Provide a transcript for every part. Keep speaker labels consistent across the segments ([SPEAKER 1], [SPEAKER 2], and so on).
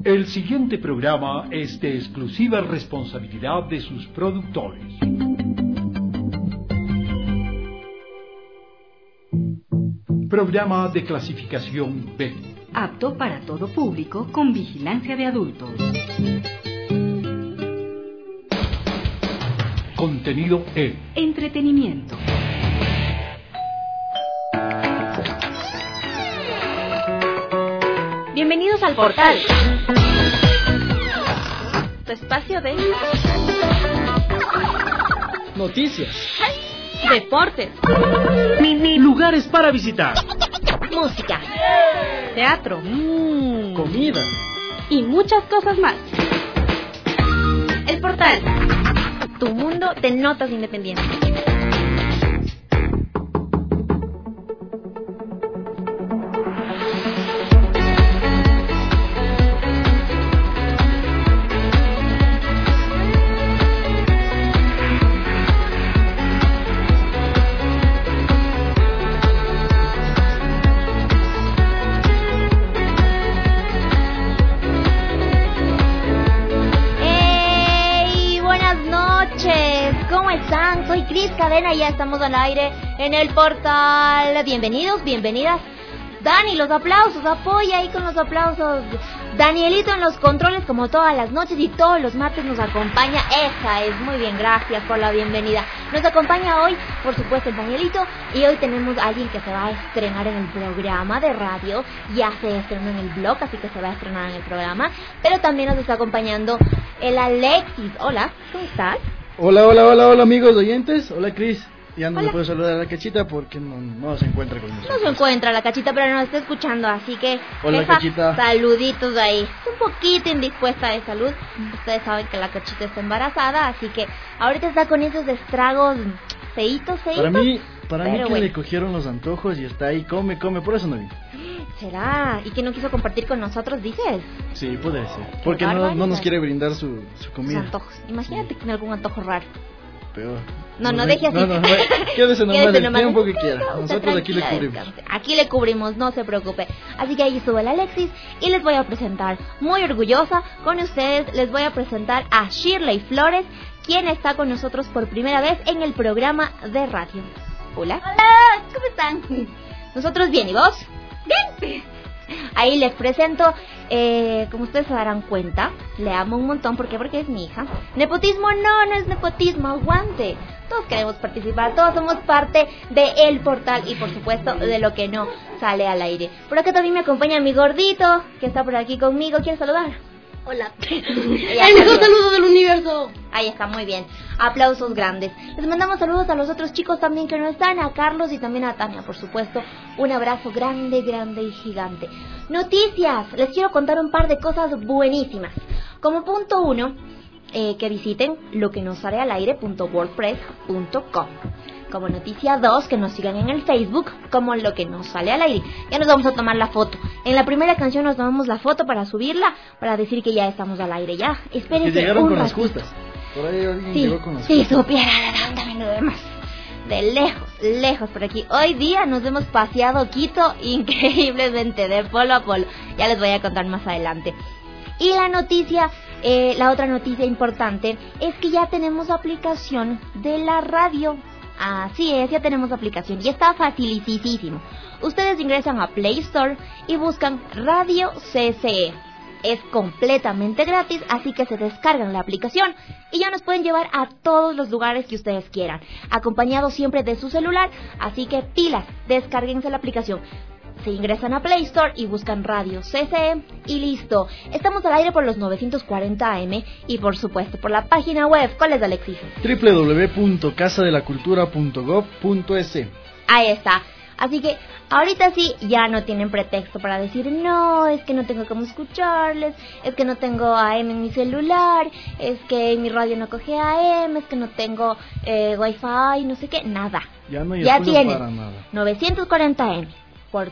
[SPEAKER 1] El siguiente programa es de exclusiva responsabilidad de sus productores. Programa de clasificación B.
[SPEAKER 2] Apto para todo público con vigilancia de adultos.
[SPEAKER 1] Contenido E.
[SPEAKER 2] Entretenimiento.
[SPEAKER 3] Bienvenidos al portal. Tu espacio de
[SPEAKER 4] noticias,
[SPEAKER 3] deportes,
[SPEAKER 4] lugares para visitar,
[SPEAKER 3] música, teatro,
[SPEAKER 4] comida
[SPEAKER 3] y muchas cosas más. El portal, tu mundo de notas independientes. Soy Cris Cadena y ya estamos al aire en el portal. Bienvenidos, bienvenidas. Dani, los aplausos, apoya ahí con los aplausos. Danielito en los controles como todas las noches y todos los martes nos acompaña. Esa es, muy bien, gracias por la bienvenida. Nos acompaña hoy, por supuesto, el Danielito. Y hoy tenemos a alguien que se va a estrenar en el programa de radio. Ya se estrenó en el blog, así que se va a estrenar en el programa. Pero también nos está acompañando el Alexis. Hola, ¿cómo estás?
[SPEAKER 4] Hola amigos oyentes. Hola Cris. Ya no me puedo saludar a la Cachita porque no se encuentra con nosotros.
[SPEAKER 3] No se encuentra la Cachita, pero nos está escuchando, así que
[SPEAKER 4] hola Cachita.
[SPEAKER 3] Saluditos ahí. Un poquito indispuesta de salud. Ustedes saben que la Cachita está embarazada, así que ahorita está con esos estragos feitos.
[SPEAKER 4] Para mí que bueno, le cogieron los antojos y está ahí, come, por eso no vino.
[SPEAKER 3] ¿Será? ¿Y que no quiso compartir con nosotros, dices?
[SPEAKER 4] Sí, puede ser. Porque no nos quiere brindar su comida.
[SPEAKER 3] Sus antojos. Imagínate que tiene algún antojo raro.
[SPEAKER 4] Peor.
[SPEAKER 3] No deje así.
[SPEAKER 4] Quédese nomás el tiempo que quiera. Nosotros aquí le cubrimos.
[SPEAKER 3] Descanse. Aquí le cubrimos, no se preocupe. Así que ahí estuvo el Alexis y les voy a presentar, muy orgullosa con ustedes, les voy a presentar a Shirley Flores, quien está con nosotros por primera vez en el programa de radio. Hola.
[SPEAKER 5] Hola, ¿cómo están?
[SPEAKER 3] Nosotros bien, ¿y vos?
[SPEAKER 5] Bien.
[SPEAKER 3] Ahí les presento, como ustedes se darán cuenta, le amo un montón. ¿Por qué? Porque es mi hija. Nepotismo no es nepotismo, aguante. Todos queremos participar, todos somos parte de El Portal y por supuesto de lo que no sale al aire. Por acá también me acompaña mi gordito, que está por aquí conmigo. ¿Quieres saludar?
[SPEAKER 5] Hola. El mejor saludo del universo.
[SPEAKER 3] Ahí está, muy bien. Aplausos grandes. Les mandamos saludos a los otros chicos también que no están, a Carlos y también a Tania, por supuesto. Un abrazo grande y gigante. Noticias. Les quiero contar un par de cosas buenísimas. Como punto 1, que visiten loquenosalealaire.wordpress.com. Como noticia 2, que nos sigan en el Facebook como Lo que nos sale al aire. Ya nos vamos a tomar la foto. En la primera canción nos tomamos la foto para subirla, para decir que ya estamos al aire. Ya, espérense.
[SPEAKER 4] Que llegaron
[SPEAKER 3] un
[SPEAKER 4] con
[SPEAKER 3] ratito.
[SPEAKER 4] Las justas. Por ahí alguien llegó con las justas.
[SPEAKER 3] Sí, supiera también lo demás. De lejos por aquí. Hoy día nos hemos paseado Quito increíblemente, de polo a polo. Ya les voy a contar más adelante. Y la otra noticia importante es que ya tenemos aplicación de la radio. Así es, ya tenemos aplicación y está facilitísimo. Ustedes ingresan a Play Store y buscan Radio CCE. Es completamente gratis, así que se descargan la aplicación y ya nos pueden llevar a todos los lugares que ustedes quieran, acompañados siempre de su celular. Así que pilas, descárguense la aplicación. Se ingresan a Play Store y buscan Radio CCE y listo. Estamos al aire por los 940 AM y por supuesto por la página web. ¿Cuál es, Alexis?
[SPEAKER 4] www.casadelacultura.gov.es.
[SPEAKER 3] Ahí está. Así que ahorita sí ya no tienen pretexto para decir no, es que no tengo cómo escucharles, es que no tengo AM en mi celular, es que mi radio no coge AM, es que no tengo Wi-Fi, no sé qué, nada.
[SPEAKER 4] Ya
[SPEAKER 3] tienen
[SPEAKER 4] para nada.
[SPEAKER 3] 940 AM por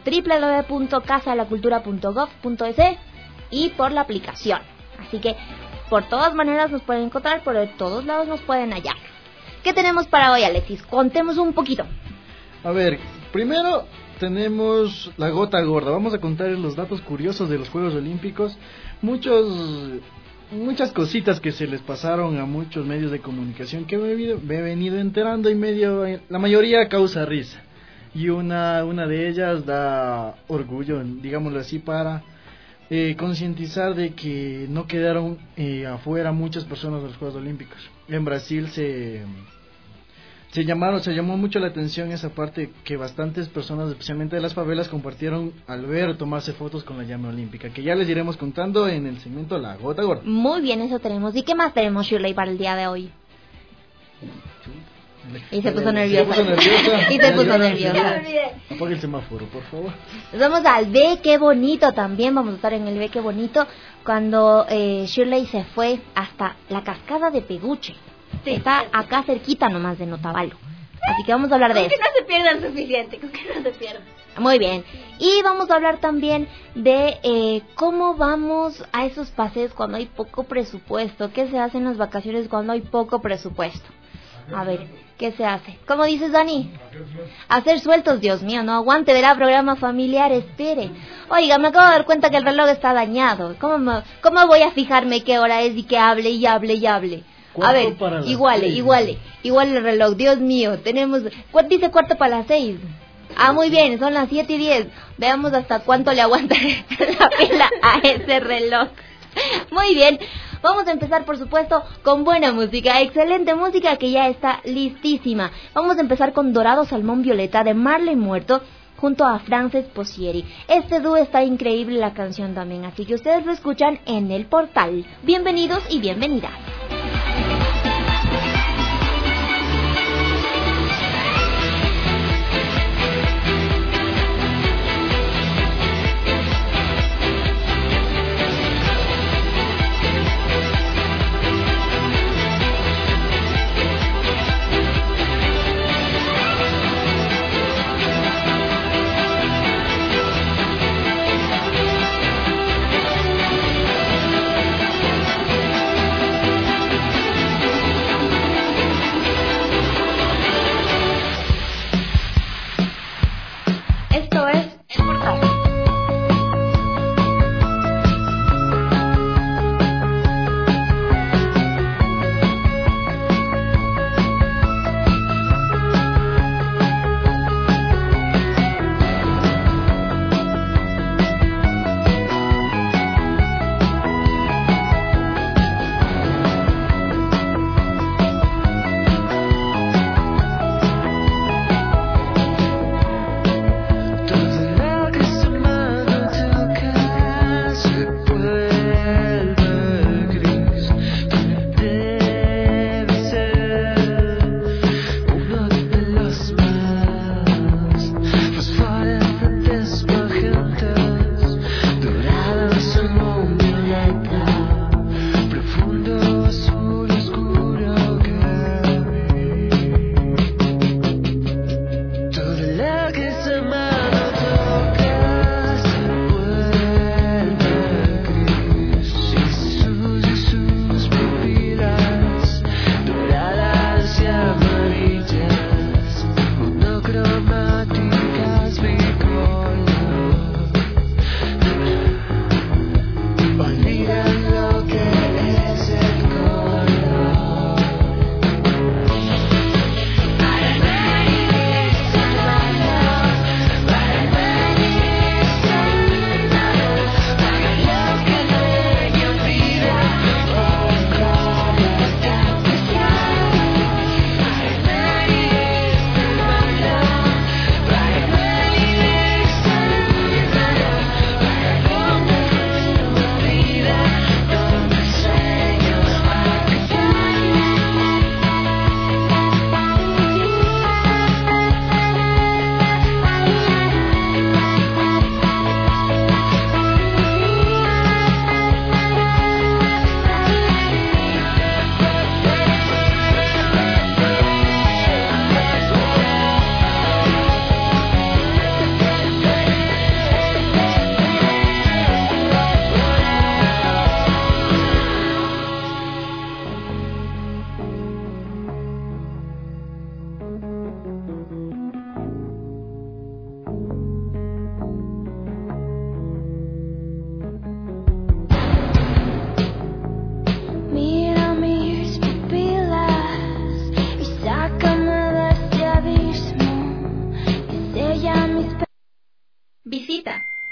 [SPEAKER 3] www.casadelacultura.gov.es y por la aplicación. Así que por todas maneras nos pueden encontrar, por todos lados nos pueden hallar. ¿Qué tenemos para hoy, Alexis? Contemos un poquito.
[SPEAKER 4] A ver, primero tenemos la gota gorda. Vamos a contar los datos curiosos de los Juegos Olímpicos. Muchas cositas que se les pasaron a muchos medios de comunicación que me he venido enterando y la mayoría causa risa. Y una de ellas da orgullo, digámoslo así, para concientizar de que no quedaron afuera muchas personas de los Juegos Olímpicos. En Brasil se llamó mucho la atención esa parte, que bastantes personas, especialmente de las favelas, compartieron al ver tomarse fotos con la llama olímpica, que ya les iremos contando en el segmento La Gota Gorda.
[SPEAKER 3] Muy bien, eso tenemos. ¿Y qué más tenemos, Shirley, para el día de hoy? Y se puso nerviosa.
[SPEAKER 4] Apague el semáforo, por favor.
[SPEAKER 3] Nos vamos al Ve Qué Bonito también. Vamos a estar en el Ve Qué Bonito cuando Shirley se fue hasta la cascada de Peguche. Sí. Está acá cerquita nomás de Notavalo. Así que vamos a hablar de eso.
[SPEAKER 5] Que no se pierdan suficiente, que no se pierdan.
[SPEAKER 3] Muy bien. Y vamos a hablar también de cómo vamos a esos paseos cuando hay poco presupuesto. ¿Qué se hace en las vacaciones cuando hay poco presupuesto? A ver, ¿qué se hace? ¿Cómo dices, Dani? Hacer sueltos, Dios mío, no aguante, verá programa familiar, espere. Oiga, me acabo de dar cuenta que el reloj está dañado. ¿Cómo voy a fijarme qué hora es y que hable y hable? A ver, iguale el reloj, Dios mío, dice 5:45. Ah, muy bien, son las 7:10. Veamos hasta cuánto le aguanta la pila a ese reloj. Muy bien, vamos a empezar por supuesto con buena música, excelente música que ya está listísima. Vamos a empezar con Dorado Salmón Violeta de Marley Muerto junto a Frances Posieri. Este dúo está increíble, la canción también, así que ustedes lo escuchan en el portal. Bienvenidos y bienvenidas.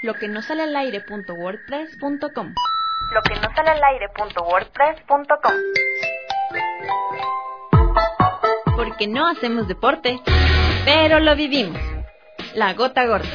[SPEAKER 6] Lo que no sale al aire.wordpress.com.
[SPEAKER 7] Lo que no sale al aire.wordpress.com.
[SPEAKER 6] Porque no hacemos deporte, pero lo vivimos. La gota gorda.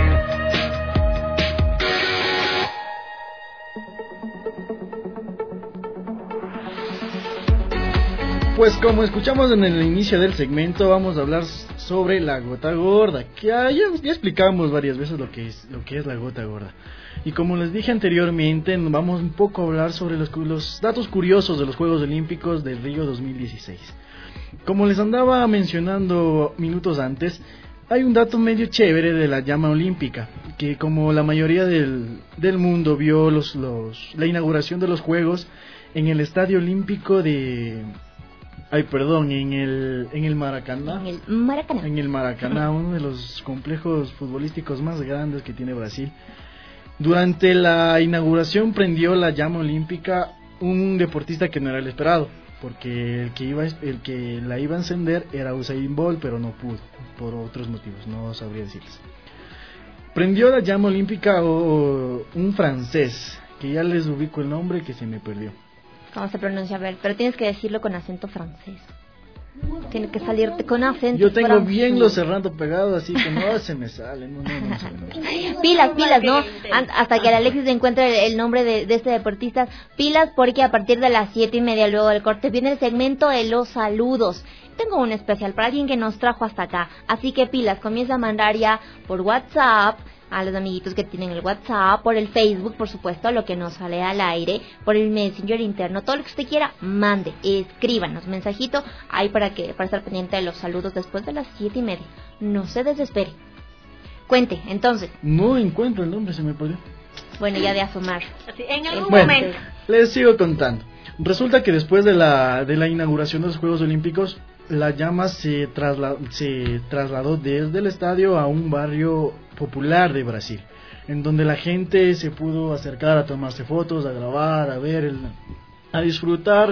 [SPEAKER 4] Pues como escuchamos en el inicio del segmento, vamos a hablar sobre la gota gorda, que ya explicamos varias veces lo que es la gota gorda. Y como les dije anteriormente, vamos un poco a hablar sobre los datos curiosos de los Juegos Olímpicos de Río 2016. Como les andaba mencionando minutos antes, hay un dato medio chévere de la llama olímpica, que como la mayoría del mundo vio la inauguración de los Juegos en el Estadio Olímpico en el Maracaná. En el Maracaná, uno de los complejos futbolísticos más grandes que tiene Brasil. Durante la inauguración prendió la llama olímpica un deportista que no era el esperado, porque el que la iba a encender era Usain Bolt, pero no pudo, por otros motivos, no sabría decirles. Prendió la llama olímpica un francés, que ya les ubico el nombre, que se me perdió.
[SPEAKER 3] ¿Cómo se pronuncia? A ver, pero tienes que decirlo con acento francés. Tiene que salirte con acento.
[SPEAKER 4] Yo tengo
[SPEAKER 3] francés.
[SPEAKER 4] bien los cerrando pegados, así que no se me sale. No.
[SPEAKER 3] Pilas, ¿no? Hasta que el Alexis encuentre el nombre de este deportista. Pilas, porque a partir de las 7:30, luego del corte, viene el segmento de los saludos. Tengo un especial para alguien que nos trajo hasta acá. Así que pilas, comienza a mandar ya por WhatsApp a los amiguitos que tienen el WhatsApp, por el Facebook, por supuesto, lo que nos sale al aire, por el Messenger interno, todo lo que usted quiera, mande, escríbanos, mensajito, ahí para estar pendiente de los saludos después de las 7:30. No se desespere. Cuente, entonces.
[SPEAKER 4] No encuentro el nombre, se me perdió.
[SPEAKER 3] Bueno, ya de asomar.
[SPEAKER 7] Así, en algún momento.
[SPEAKER 4] Les sigo contando. Resulta que después de la inauguración de los Juegos Olímpicos, la llama se trasladó desde el estadio a un barrio popular de Brasil, en donde la gente se pudo acercar a tomarse fotos, a grabar, a ver, a disfrutar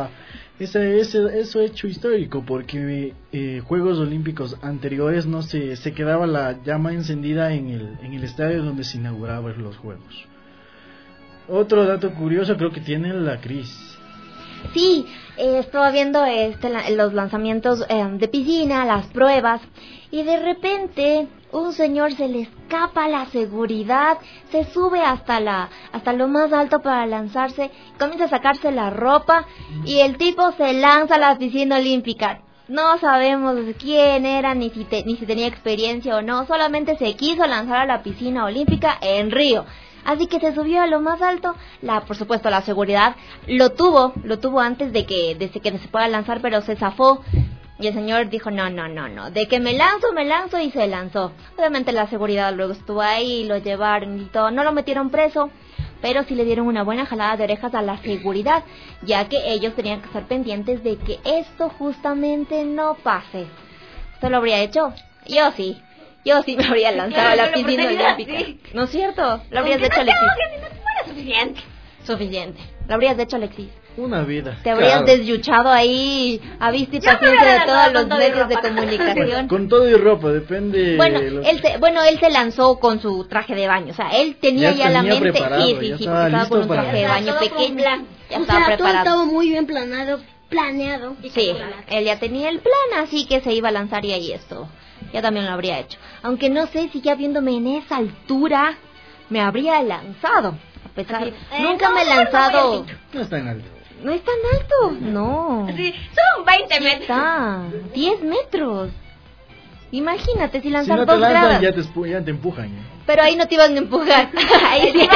[SPEAKER 4] ese hecho histórico, porque Juegos Olímpicos anteriores no se quedaba la llama encendida en el estadio donde se inauguraban los Juegos. Otro dato curioso creo que tiene la Cris.
[SPEAKER 3] Sí, estaba viendo los lanzamientos de piscina, las pruebas, y de repente un señor se le escapa la seguridad, se sube hasta lo más alto para lanzarse, comienza a sacarse la ropa y el tipo se lanza a la piscina olímpica. No sabemos quién era, ni si tenía experiencia o no, solamente se quiso lanzar a la piscina olímpica en Río. Así que se subió a lo más alto, por supuesto la seguridad lo tuvo antes de que se pueda lanzar, pero se zafó. Y el señor dijo, no, de que me lanzo, y se lanzó. Obviamente la seguridad luego estuvo ahí, lo llevaron y todo, no lo metieron preso, pero sí le dieron una buena jalada de orejas a la seguridad, ya que ellos tenían que estar pendientes de que esto justamente no pase. ¿Usted lo habría hecho? Yo sí me habría lanzado a la piscina olímpica. Sí. ¿No es cierto? Lo habrías hecho, Alexis. Suficiente. Lo habrías hecho, Alexis.
[SPEAKER 4] Una vida.
[SPEAKER 3] Te habrías desyuchado ahí a vista y paciencia de todos los medios de comunicación.
[SPEAKER 4] Con todo y ropa, depende.
[SPEAKER 3] Bueno, él se lanzó con su traje de baño. O sea, él tenía ya la mente. Sí, estaba con un traje de baño pequeño. Ya estaba preparado.
[SPEAKER 5] Todo estaba muy bien planeado.
[SPEAKER 3] Sí, él ya tenía el plan, así que se iba a lanzar y ahí esto. Ya también lo habría hecho. Aunque no sé si ya viéndome en esa altura me habría lanzado. A pesar, nunca me he lanzado.
[SPEAKER 4] No es tan alto.
[SPEAKER 3] No es tan alto, no.
[SPEAKER 7] Sí, son 20 metros.
[SPEAKER 3] Está 10 metros. Imagínate si lanzar
[SPEAKER 4] si no te
[SPEAKER 3] 2
[SPEAKER 4] lanzan,
[SPEAKER 3] gradas.
[SPEAKER 4] ya te empujan.
[SPEAKER 3] Pero ahí no te iban a empujar. Ahí sí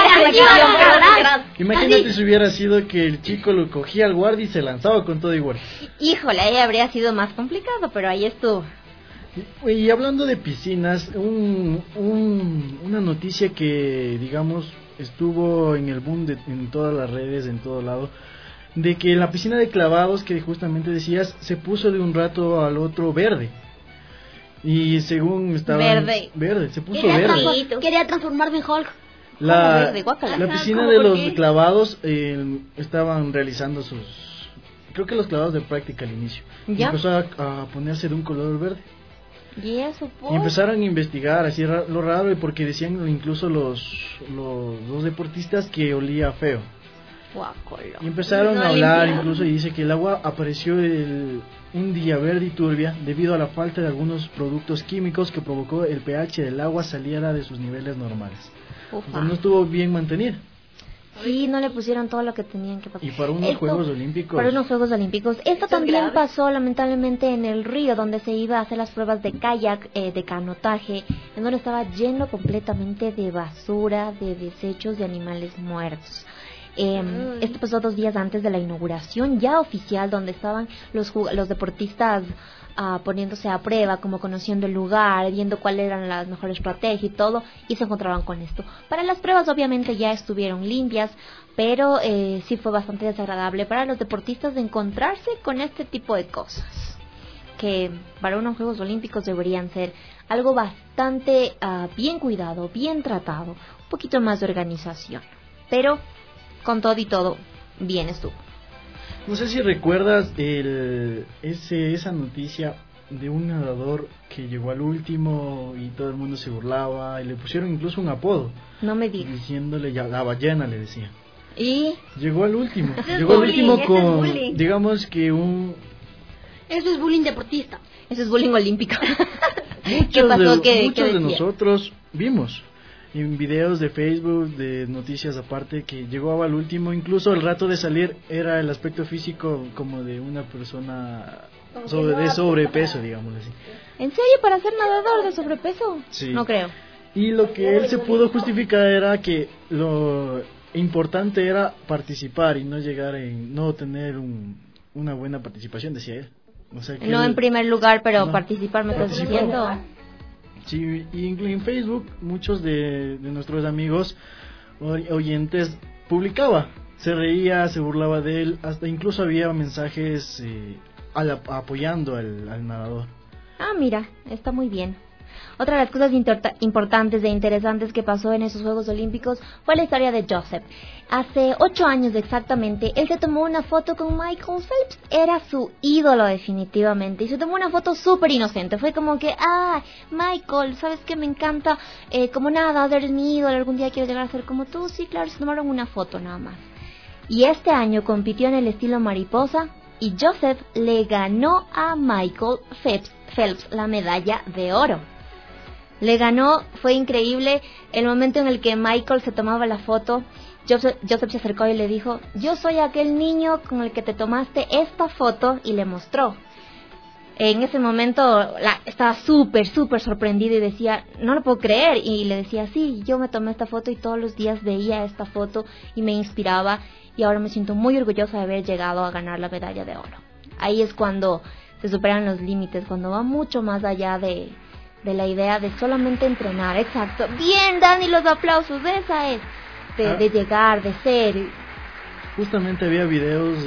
[SPEAKER 4] Imagínate si hubiera sido que el chico lo cogía al guardia y se lanzaba con todo y guardia.
[SPEAKER 3] Híjole, ahí habría sido más complicado, pero ahí estuvo.
[SPEAKER 4] Y hablando de piscinas, una noticia que, digamos, estuvo en el boom en todas las redes, en todo lado, de que la piscina de clavados que justamente decías, se puso de un rato al otro verde. Y según estaba... Verde, se puso verde.
[SPEAKER 5] Quería transformarme en Hulk.
[SPEAKER 4] La piscina de los clavados estaban realizando creo que los clavados de práctica al inicio. ¿Ya? Empezó a ponerse de un color verde.
[SPEAKER 3] Y eso, pues.
[SPEAKER 4] Y empezaron a investigar, así lo raro, porque decían incluso los dos deportistas que olía feo.
[SPEAKER 3] Guácalo.
[SPEAKER 4] Y empezaron a hablar incluso, y dice que el agua apareció un día verde y turbia debido a la falta de algunos productos químicos que provocó el pH del agua saliera de sus niveles normales. Entonces no estuvo bien mantenida.
[SPEAKER 3] Sí, no le pusieron todo lo que tenían que pasar.
[SPEAKER 4] Y para unos Juegos Olímpicos.
[SPEAKER 3] Para unos Juegos Olímpicos. Esto también pasó lamentablemente en el río, donde se iba a hacer las pruebas de kayak, de canotaje, en donde estaba lleno completamente de basura, de desechos de animales muertos. Esto pasó 2 días antes de la inauguración ya oficial, donde estaban los deportistas poniéndose a prueba, como conociendo el lugar, viendo cuáles eran las mejores estrategias y todo, y se encontraban con esto. Para las pruebas obviamente ya estuvieron limpias, pero sí fue bastante desagradable para los deportistas de encontrarse con este tipo de cosas, que para unos Juegos Olímpicos deberían ser algo bastante bien cuidado, bien tratado, un poquito más de organización, pero con todo y todo, bien estuvo.
[SPEAKER 4] No sé si recuerdas esa noticia de un nadador que llegó al último y todo el mundo se burlaba y le pusieron incluso un apodo.
[SPEAKER 3] No me digas.
[SPEAKER 4] Diciéndole ya la ballena, le decía.
[SPEAKER 3] ¿Y?
[SPEAKER 4] Llegó al último.
[SPEAKER 5] Llegó al último
[SPEAKER 4] con, digamos que
[SPEAKER 5] Eso es bullying deportista.
[SPEAKER 3] Eso es bullying olímpico.
[SPEAKER 4] ¿Qué pasó? Muchos de nosotros vimos en videos de Facebook, de noticias aparte, que llegó al último, incluso el rato de salir era el aspecto físico como de una persona de sobrepeso, digamos así.
[SPEAKER 3] ¿En serio? ¿Para ser nadador de sobrepeso?
[SPEAKER 4] Sí.
[SPEAKER 3] No creo.
[SPEAKER 4] Y lo que él se pudo justificar era que lo importante era participar y no llegar no tener una buena participación, decía él. O sea que
[SPEAKER 3] no en primer lugar, pero participar, me estás diciendo.
[SPEAKER 4] Sí, y en Facebook muchos de nuestros amigos oyentes publicaba, se reía, se burlaba de él, hasta incluso había mensajes apoyando al nadador.
[SPEAKER 3] Ah, mira, está muy bien. Otra de las cosas importantes e interesantes que pasó en esos Juegos Olímpicos fue la historia de Joseph. Hace 8 años exactamente, él se tomó una foto con Michael Phelps. Era su ídolo definitivamente. Y se tomó una foto súper inocente. Fue como que, Michael, ¿sabes qué? Me encanta. Como nada, eres mi ídolo. Algún día quiero llegar a ser como tú. Sí, claro, se tomaron una foto nada más. Y este año compitió en el estilo mariposa. Y Joseph le ganó a Michael Phelps la medalla de oro. Le ganó, fue increíble el momento en el que Michael se tomaba la foto. Joseph se acercó y le dijo, yo soy aquel niño con el que te tomaste esta foto, y le mostró. En ese momento estaba súper sorprendido y decía, no lo puedo creer, y le decía, sí, yo me tomé esta foto y todos los días veía esta foto y me inspiraba, y ahora me siento muy orgullosa de haber llegado a ganar la medalla de oro. Ahí es cuando se superan los límites, cuando va mucho más allá de la idea de solamente entrenar. Exacto. Bien, Dani, los aplausos. Esa es. De llegar, de ser.
[SPEAKER 4] Justamente había videos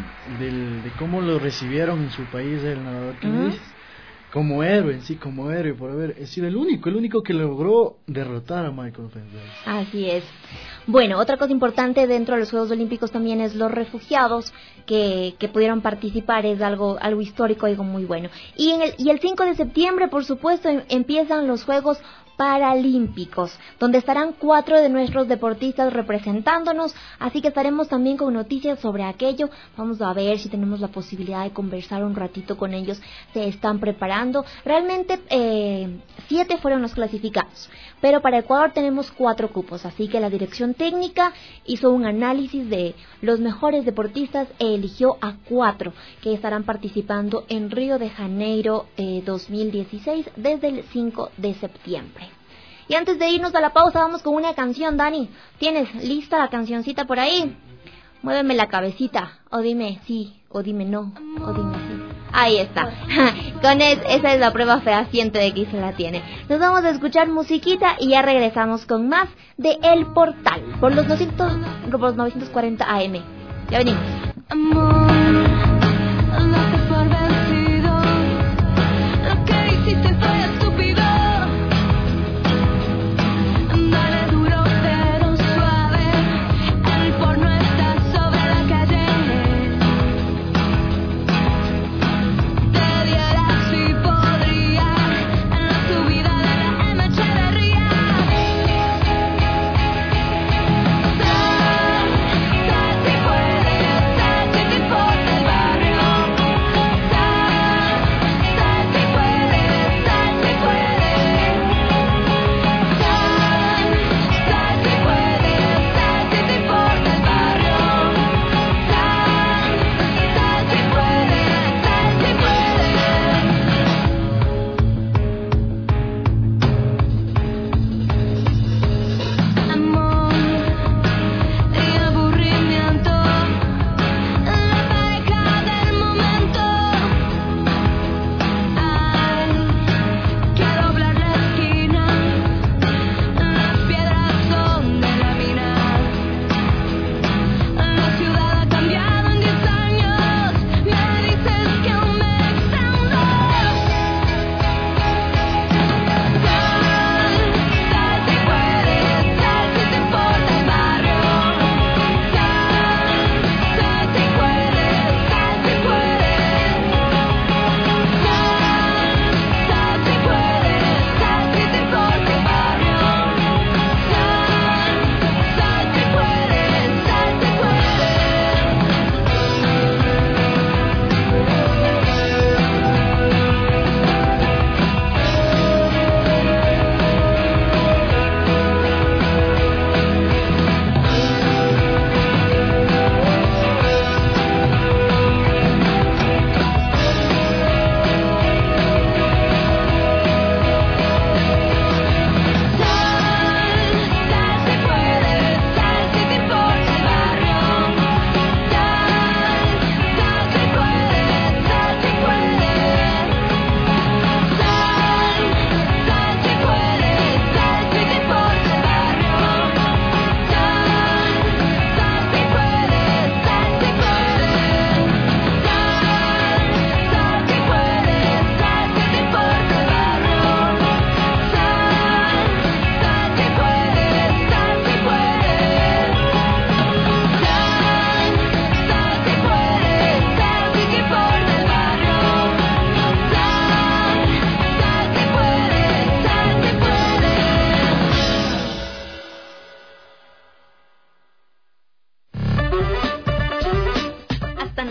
[SPEAKER 4] de cómo lo recibieron en su país el nadador que me dices. Como héroe, por haber sido el único que logró derrotar a Michael Phelps.
[SPEAKER 3] Así es. Bueno, otra cosa importante dentro de los Juegos Olímpicos también es los refugiados que pudieron participar. Es algo histórico, algo muy bueno. Y el 5 de septiembre, por supuesto, empiezan los Juegos Paralímpicos, donde estarán 4 de nuestros deportistas representándonos, así que estaremos también con noticias sobre aquello. Vamos a ver si tenemos la posibilidad de conversar un ratito con ellos. Se están preparando. Realmente 7 fueron los clasificados, pero para Ecuador tenemos 4 cupos, así que la dirección técnica hizo un análisis de los mejores deportistas e eligió a 4 que estarán participando en Río de Janeiro 2016 desde el 5 de septiembre. Y antes de irnos a la pausa, vamos con una canción, Dani. ¿Tienes lista la cancioncita por ahí? Muéveme la cabecita, o dime sí, o dime no, o dime sí. Ahí está. Esa es la prueba fehaciente de que se la tiene. Nos vamos a escuchar musiquita y ya regresamos con más de El Portal por los 940 AM. Ya venimos.
[SPEAKER 8] Amor, date por vencido. Lo que hiciste fue estúpido. Dale duro pero suave. El porno está sobre la calle. Te dieras si podrías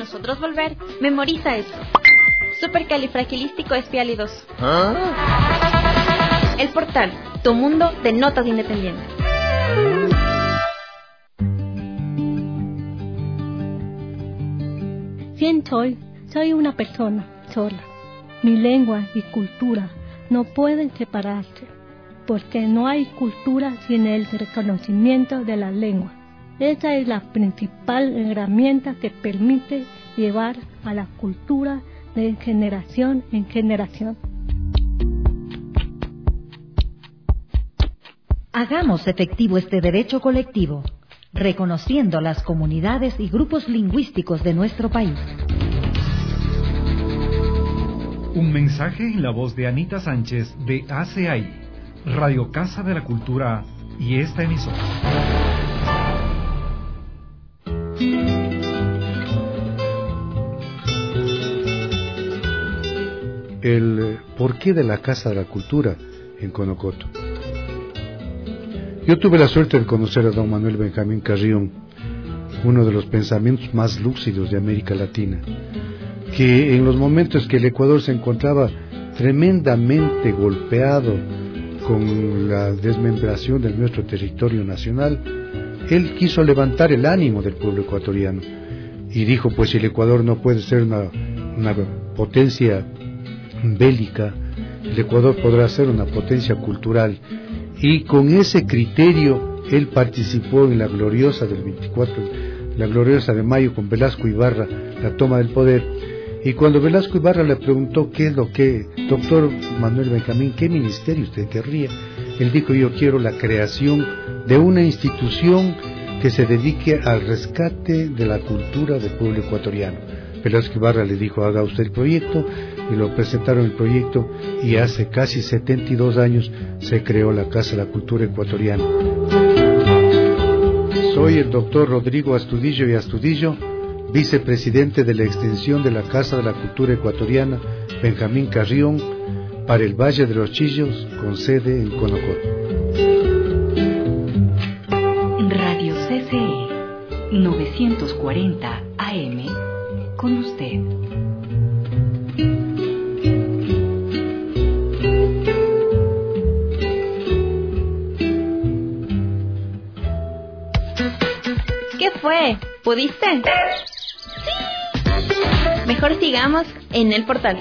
[SPEAKER 6] nosotros volver, memoriza esto. Supercalifragilísticoespialidoso. El Portal, tu mundo de notas independientes.
[SPEAKER 9] Soy una persona sola. Mi lengua y cultura no pueden separarse, porque no hay cultura sin el reconocimiento de la lengua. Esa es la principal herramienta que permite llevar a la cultura de generación en generación.
[SPEAKER 2] Hagamos efectivo este derecho colectivo, reconociendo las comunidades y grupos lingüísticos de nuestro país.
[SPEAKER 1] Un mensaje en la voz de Anita Sánchez de ACI, Radio Casa de la Cultura y esta emisora.
[SPEAKER 10] El porqué de la Casa de la Cultura en Conocoto. Yo tuve la suerte de conocer a don Manuel Benjamín Carrión, uno de los pensamientos más lúcidos de América Latina, que en los momentos que el Ecuador se encontraba tremendamente golpeado con la desmembración de nuestro territorio nacional, él quiso levantar el ánimo del pueblo ecuatoriano y dijo, pues si el Ecuador no puede ser una potencia bélica, el Ecuador podrá ser una potencia cultural, y con ese criterio él participó en la gloriosa del 24, la gloriosa de mayo, con Velasco Ibarra, la toma del poder. Y cuando Velasco Ibarra le preguntó qué es lo que, doctor Manuel Benjamín, qué ministerio usted querría, él dijo, yo quiero la creación de una institución que se dedique al rescate de la cultura del pueblo ecuatoriano. Velasco Ibarra le dijo, haga usted el proyecto, y lo presentaron el proyecto, y hace casi 72 años se creó la Casa de la Cultura Ecuatoriana. Soy el doctor Rodrigo Astudillo y Astudillo, vicepresidente de la extensión de la Casa de la Cultura Ecuatoriana Benjamín Carrión para el Valle de los Chillos, con sede en Conocoto.
[SPEAKER 2] Radio CCE 940 AM, con usted.
[SPEAKER 6] ¿Qué fue? ¿Pudiste? ¡Sí! Mejor sigamos en el portal.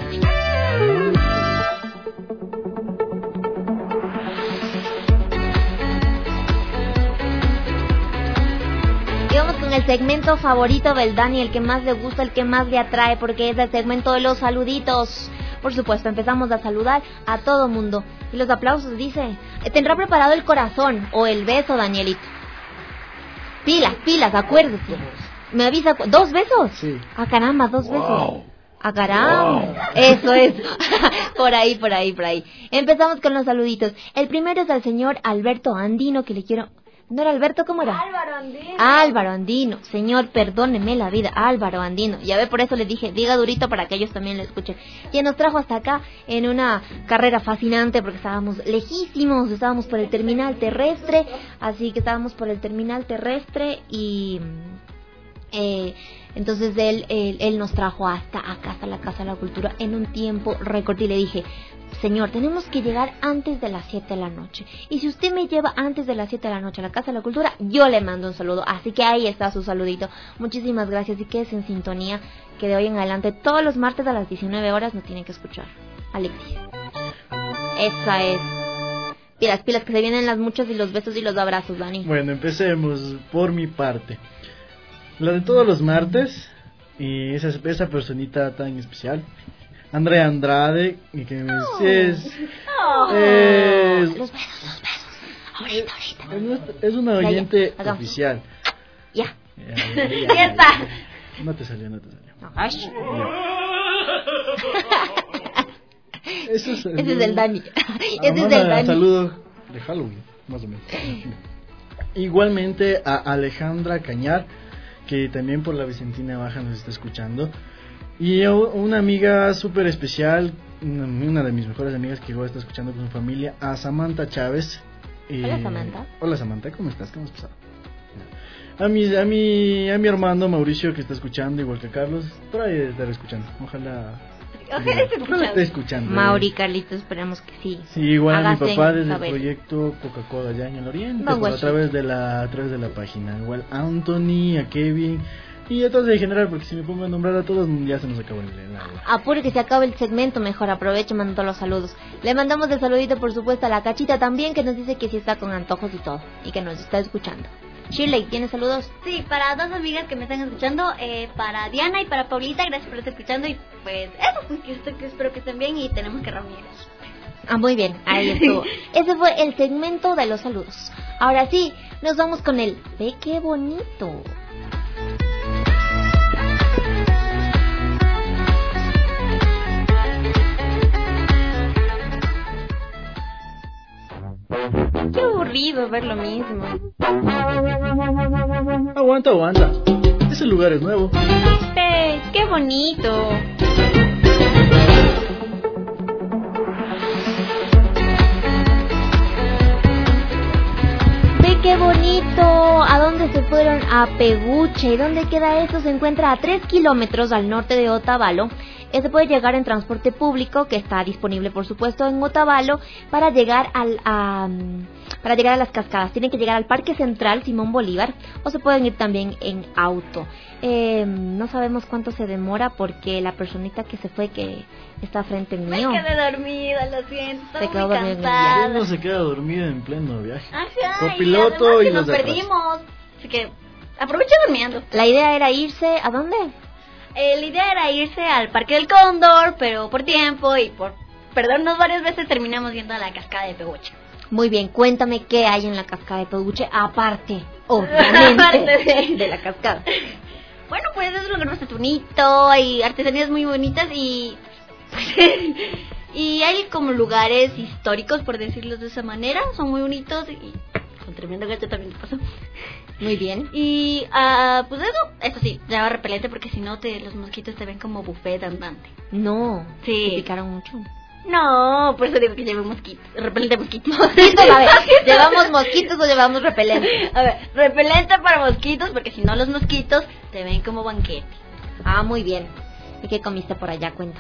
[SPEAKER 3] Y vamos con el segmento favorito del Dani, el que más le gusta, el que más le atrae, porque es el segmento de los saluditos. Por supuesto, empezamos a saludar a todo mundo. Y los aplausos, dice. ¿Tendrá preparado el corazón o el beso, Danielito? Pilas, acuérdese. ¿Me avisa? ¿2 besos?
[SPEAKER 4] Sí.
[SPEAKER 3] Ah, caramba, 2 besos.
[SPEAKER 1] Wow.
[SPEAKER 3] Ah, caramba. Wow. Eso es. Por ahí. Empezamos con los saluditos. El primero es al señor Alberto Andino, que le quiero... ¿No era Alberto? ¿Cómo era? Álvaro Andino. Señor, perdóneme la vida. Álvaro Andino. Ya ve, por eso le dije, diga durito para que ellos también lo escuchen. Y nos trajo hasta acá en una carrera fascinante, porque estábamos lejísimos, estábamos por el terminal terrestre. Así que estábamos por el terminal terrestre y... entonces él nos trajo hasta acá, hasta la Casa de la Cultura, en un tiempo récord. Y le dije, señor, tenemos que llegar antes de las 7 de la noche. Y si usted me lleva antes de las 7 de la noche a la Casa de la Cultura, yo le mando un saludo. Así que ahí está su saludito. Muchísimas gracias y quédese en sintonía, que de hoy en adelante, todos los martes a las 19 horas nos tienen que escuchar. Alexis. Esa es. Pilas, que se vienen las muchas y los besos y los abrazos, Dani.
[SPEAKER 4] Bueno, empecemos por mi parte. La de todos los martes, y esa personita tan especial, Andrea Andrade, y que
[SPEAKER 3] Los besos. Ahorita.
[SPEAKER 4] Es una oyente
[SPEAKER 3] ya.
[SPEAKER 4] oficial.
[SPEAKER 3] Ya.
[SPEAKER 6] Ya está.
[SPEAKER 4] No te salió.
[SPEAKER 3] Ay.
[SPEAKER 4] Ese es
[SPEAKER 3] el Dani. Ese es el Dani.
[SPEAKER 4] Saludo de Halloween, más o menos. Igualmente a Alejandra Cañar, que también por la Vicentina Baja nos está escuchando. Y a una amiga súper especial, una de mis mejores amigas que igual está escuchando con su familia, a Samantha Chávez.
[SPEAKER 3] Hola, Samantha.
[SPEAKER 4] Hola, Samantha, ¿cómo estás? ¿Cómo has pasado? A mi hermano Mauricio, que está escuchando, igual que Carlos, por ahí debe estar escuchando. Ojalá esté escuchando.
[SPEAKER 3] Mauri, Carlitos, esperamos que sí.
[SPEAKER 4] Sí, igual a mi
[SPEAKER 3] Hágase
[SPEAKER 4] papá desde
[SPEAKER 3] saber.
[SPEAKER 4] el proyecto Coca-Cola allá en el Oriente,
[SPEAKER 3] No,
[SPEAKER 4] a través de la página. Igual a Anthony, a Kevin y a todos en general, porque si me pongo a nombrar a todos ya se nos acaba el agua.
[SPEAKER 3] Apure que se acabe el segmento, mejor aprovecho y mando todos los saludos. Le mandamos el saludito, por supuesto, a la Cachita también, que nos dice que sí está con antojos y todo, y que nos está escuchando. Shirley, ¿tienes saludos?
[SPEAKER 11] Sí, para dos amigas que me están escuchando, para Diana y para Paulita, gracias por estar escuchando, y pues eso, que espero que estén bien y tenemos que reunirnos.
[SPEAKER 3] Ah, muy bien, ahí estuvo. Ese fue el segmento de los saludos. Ahora sí, nos vamos con el Ve qué bonito.
[SPEAKER 6] Qué aburrido ver lo mismo.
[SPEAKER 4] Aguanta. Ese lugar es nuevo.
[SPEAKER 6] Qué bonito.
[SPEAKER 3] Ve qué bonito. ¿A dónde se fueron? A Peguche. ¿Y dónde queda eso? Se encuentra a 3 kilómetros al norte de Otavalo. Se puede llegar en transporte público, que está disponible por supuesto en Otavalo, para llegar a las cascadas. Tienen que llegar al Parque Central Simón Bolívar, o se pueden ir también en auto. No sabemos cuánto se demora, porque la personita que se fue, que está frente mío,
[SPEAKER 11] Me quedé dormida, lo siento,
[SPEAKER 3] se quedó
[SPEAKER 11] muy
[SPEAKER 3] dormida en el
[SPEAKER 11] cansada.
[SPEAKER 4] Uno se queda dormido en pleno viaje.
[SPEAKER 11] Ajá,
[SPEAKER 4] Copiloto
[SPEAKER 11] y
[SPEAKER 4] y
[SPEAKER 11] además
[SPEAKER 4] los
[SPEAKER 11] que
[SPEAKER 4] de
[SPEAKER 11] nos
[SPEAKER 4] atrás.
[SPEAKER 11] perdimos, así que aproveché durmiendo.
[SPEAKER 3] La idea era irse, ¿a dónde?
[SPEAKER 11] La idea era irse al Parque del Cóndor, pero por tiempo y por perdernos varias veces terminamos yendo a la cascada de Peguche.
[SPEAKER 3] Muy bien, cuéntame qué hay en la cascada de Peguche, aparte, obviamente,
[SPEAKER 11] Aparte
[SPEAKER 3] de la cascada.
[SPEAKER 11] Bueno, pues es un lugar bastante bonito, hay artesanías muy bonitas y y hay como lugares históricos, por decirlo de esa manera, son muy bonitos y con tremendo gato también te pasó.
[SPEAKER 3] Muy bien.
[SPEAKER 11] Y pues eso sí, lleva repelente porque si no los mosquitos te ven como buffet andante.
[SPEAKER 3] No,
[SPEAKER 11] sí.
[SPEAKER 3] ¿te picaron mucho?
[SPEAKER 11] No, por eso digo que lleve mosquitos, repelente de mosquitos.
[SPEAKER 3] Mosquitos, a ver, ¿llevamos mosquitos o llevamos repelente?
[SPEAKER 11] A ver, repelente para mosquitos, porque si no los mosquitos te ven como banquete.
[SPEAKER 3] Ah, muy bien. ¿Y qué comiste por allá? Cuenta.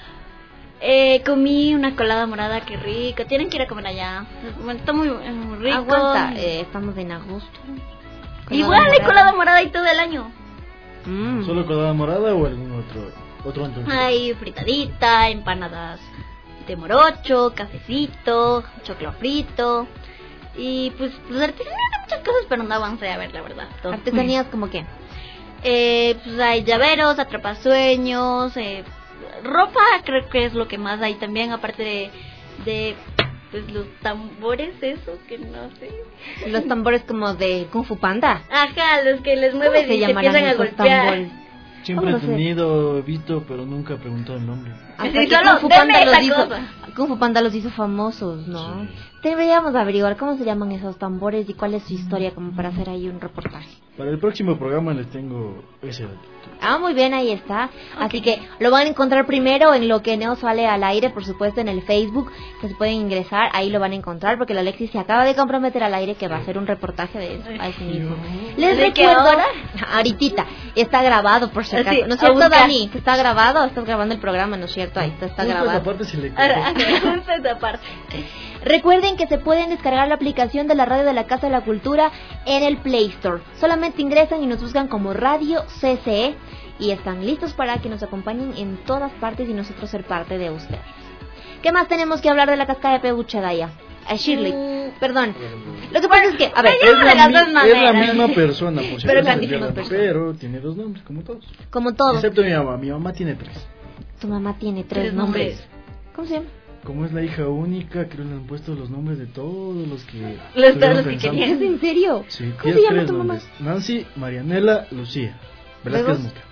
[SPEAKER 11] Comí una colada morada, qué rico. Tienen que ir a comer allá. Bueno, está muy rico.
[SPEAKER 3] Aguanta, estamos en agosto.
[SPEAKER 11] Igual hay colada morada y todo el año.
[SPEAKER 4] ¿Solo colada morada o algún otro entonces?
[SPEAKER 11] Hay fritadita, empanadas de morocho, cafecito, choclo frito. Y pues artesanías de muchas cosas, pero no avancé a ver, la verdad. Todo.
[SPEAKER 3] ¿Artesanías como qué?
[SPEAKER 11] Pues hay llaveros, atrapasueños, ropa creo que es lo que más hay también, aparte de pues los tambores esos que no sé.
[SPEAKER 3] Los tambores como de Kung Fu Panda.
[SPEAKER 11] Ajá, los que les mueven y se empiezan a golpear.
[SPEAKER 3] Tambores?
[SPEAKER 4] Siempre he tenido, visto, pero nunca he preguntado el nombre.
[SPEAKER 3] Hasta que Kung Fu Panda los hizo famosos, ¿no? Sí. Deberíamos averiguar cómo se llaman esos tambores y cuál es su historia, como para hacer ahí un reportaje.
[SPEAKER 4] Para el próximo programa les tengo ese dato.
[SPEAKER 3] Ah, muy bien, ahí está. Okay. Así que lo van a encontrar primero en lo que no sale al aire, por supuesto, en el Facebook, que se pueden ingresar, ahí lo van a encontrar, porque la Alexis se acaba de comprometer al aire que va a hacer un reportaje de eso, a ese mismo. Les recuerdo, ahorita, está grabado, por si acaso. Sí, ¿no es cierto, Dani? Que está grabado, estás grabando el programa, ¿no es cierto? Ahí está grabado.
[SPEAKER 4] Esa parte sí le
[SPEAKER 11] esa parte.
[SPEAKER 3] Recuerden que se pueden descargar la aplicación de la radio de la Casa de la Cultura en el Play Store. Solamente ingresan y nos buscan como Radio CCE y están listos para que nos acompañen en todas partes y nosotros ser parte de ustedes. ¿Qué más tenemos que hablar de la cascada de Peguche, Daya? Shirley, perdón. Lo que pasa es que, a ver,
[SPEAKER 4] es la misma persona, por si pero tiene dos nombres, como todos.
[SPEAKER 3] Como todos.
[SPEAKER 4] Excepto mi mamá. Mi mamá tiene 3.
[SPEAKER 3] Tu mamá tiene 3 nombres. ¿Cómo se llama?
[SPEAKER 4] Como es la hija única, creo que le han puesto los nombres de todos los que...
[SPEAKER 11] Todos los que querían.
[SPEAKER 3] ¿Es en serio?
[SPEAKER 4] Sí,
[SPEAKER 3] ¿cómo se llama tu mamá?
[SPEAKER 4] Nancy, Marianela, Lucía. ¿Verdad que es mucha?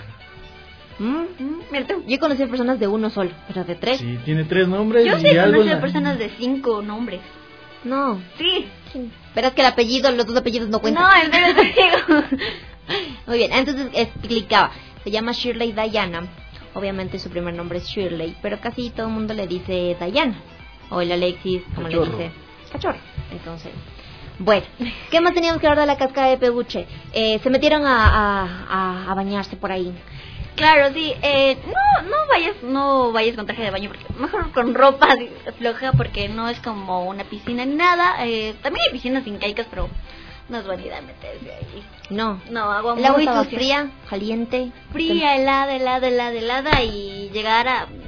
[SPEAKER 3] Yo he conocido personas de uno solo, pero de 3.
[SPEAKER 4] Sí, tiene 3 nombres.
[SPEAKER 11] Yo sí he conocido personas de 5 nombres.
[SPEAKER 3] No.
[SPEAKER 11] Sí.
[SPEAKER 3] Verás que el apellido, los 2 apellidos no cuentan.
[SPEAKER 11] No, el de digo.
[SPEAKER 3] Muy bien, entonces explicaba. Se llama Shirley Diana. Obviamente su primer nombre es Shirley, pero casi todo el mundo le dice Diana. O el Alexis, como le dice, Cachorro. Entonces, Bueno, ¿qué más teníamos que hablar de la cascada de Peguche? Se metieron a bañarse por ahí.
[SPEAKER 11] Claro, sí. No vayas con traje de baño, porque mejor con ropa floja, porque no es como una piscina ni nada. También hay piscinas incaicas, pero no es buena idea meterse ahí.
[SPEAKER 3] No,
[SPEAKER 11] agua
[SPEAKER 3] el agua
[SPEAKER 11] muy
[SPEAKER 3] estaba
[SPEAKER 11] sucia.
[SPEAKER 3] fría, caliente.
[SPEAKER 11] Fría, helada, y llegar